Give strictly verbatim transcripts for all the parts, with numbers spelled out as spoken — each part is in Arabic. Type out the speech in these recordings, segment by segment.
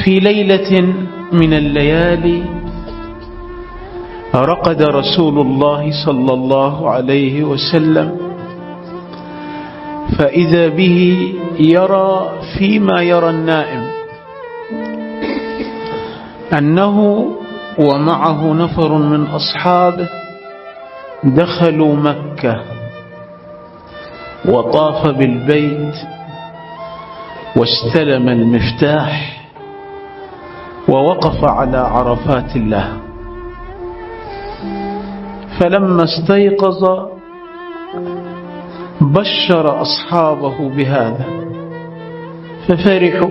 في ليلة من الليالي رقد رسول الله صلى الله عليه وسلم، فإذا به يرى فيما يرى النائم أنه ومعه نفر من أصحابه دخلوا مكة وطاف بالبيت واستلم المفتاح ووقف على عرفات الله. فلما استيقظ بشر أصحابه بهذا ففرحوا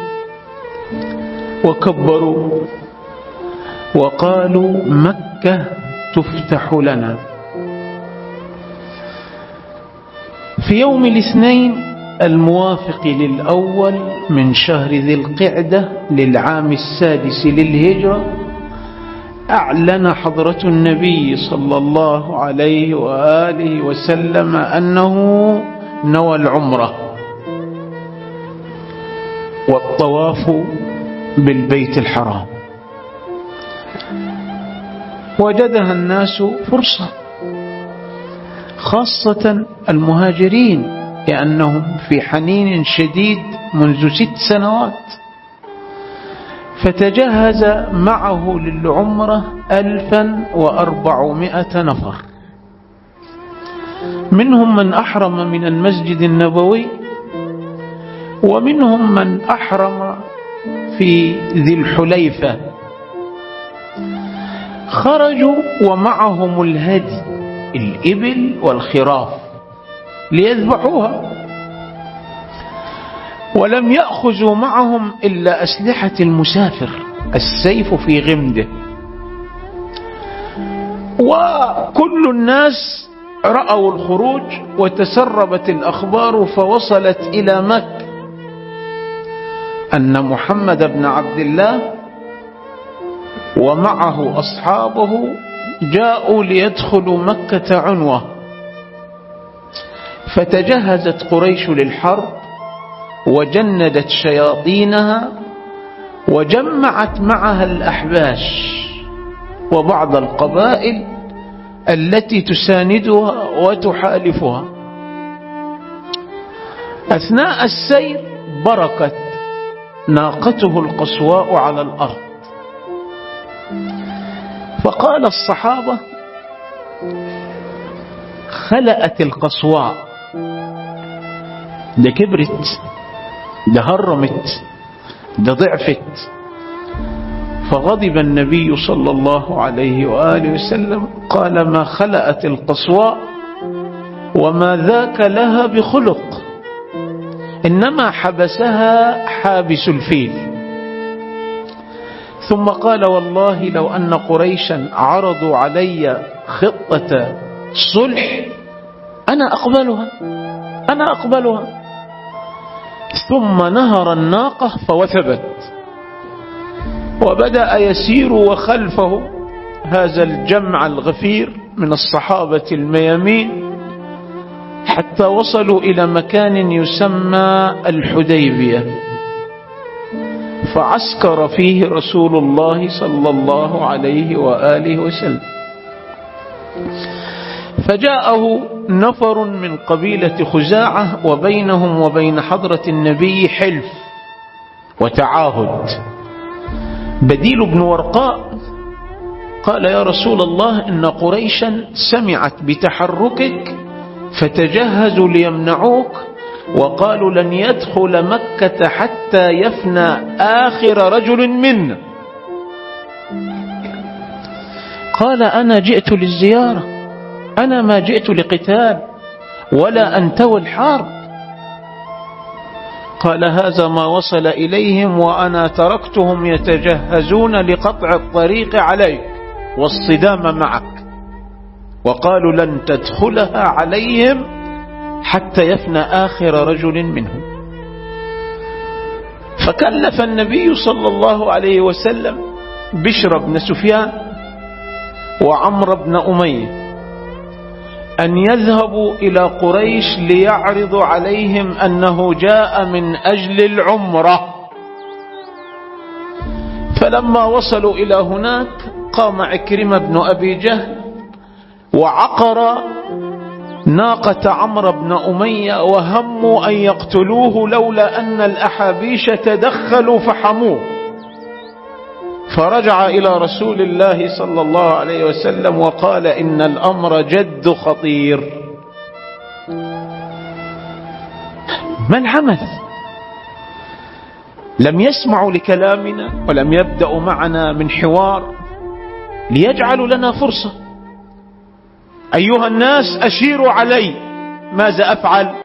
وكبروا وقالوا مكة تفتح لنا. في يوم الاثنين الموافق للأول من شهر ذي القعدة للعام السادس للهجرة أعلن حضرة النبي صلى الله عليه وآله وسلم أنه نوى العمرة والطواف بالبيت الحرام. وجدها الناس فرصة، خاصة المهاجرين لأنهم في حنين شديد منذ ست سنوات. فتجهز معه للعمرة ألفا وأربعمائة نفر، منهم من أحرم من المسجد النبوي ومنهم من أحرم في ذي الحليفة. خرجوا ومعهم الهدي الإبل والخراف ليذبحوها، ولم يأخذوا معهم إلا أسلحة المسافر، السيف في غمده. وكل الناس رأوا الخروج وتسربت الأخبار فوصلت إلى مكة أن محمد بن عبد الله ومعه أصحابه جاءوا ليدخلوا مكة عنوة. فتجهزت قريش للحرب وجندت شياطينها وجمعت معها الأحباش وبعض القبائل التي تساندها وتحالفها. أثناء السير بركت ناقته القصواء على الأرض، فقال الصحابة خلأت القصواء، ده كبرت، ده هرمت، ده ضعفت. فغضب النبي صلى الله عليه وآله وسلم قال ما خلأت القصواء وما ذاك لها بخلق، إنما حبسها حابس الفيل. ثم قال والله لو أن قريشا عرضوا علي خطة صلح أنا أقبلها أنا أقبلها ثم نهر الناقة فوثبت، وبدأ يسير وخلفه هذا الجمع الغفير من الصحابة الميامين حتى وصلوا إلى مكان يسمى الحديبية، فعسكر فيه رسول الله صلى الله عليه وآله وسلم. فجاءه نفر من قبيلة خزاعة وبينهم وبين حضرة النبي حلف وتعاهد. بديل بن ورقاء قال يا رسول الله إن قريشا سمعت بتحركك فتجهزوا ليمنعوك، وقالوا لن يدخل مكة حتى يفنى آخر رجل منا. قال أنا جئت للزيارة، أنا ما جئت لقتال ولا أنتوي الحرب. قال هذا ما وصل إليهم وأنا تركتهم يتجهزون لقطع الطريق عليك والصدام معك، وقالوا لن تدخلها عليهم حتى يفنى آخر رجل منهم. فكلف النبي صلى الله عليه وسلم بشر بن سفيان وعمر بن أمية أن يذهبوا إلى قريش ليعرضوا عليهم أنه جاء من أجل العمرة. فلما وصلوا إلى هناك قام عكرمة بن أبي جهل وعقر ناقة عمرو بن أمية وهموا أن يقتلوه لولا أن الأحابيش تدخلوا فحموه. فرجع إلى رسول الله صلى الله عليه وسلم وقال إن الأمر جد خطير. ما العمل؟ لم يسمعوا لكلامنا ولم يبدأوا معنا من حوار ليجعلوا لنا فرصة. أيها الناس أشيروا علي، ماذا أفعل؟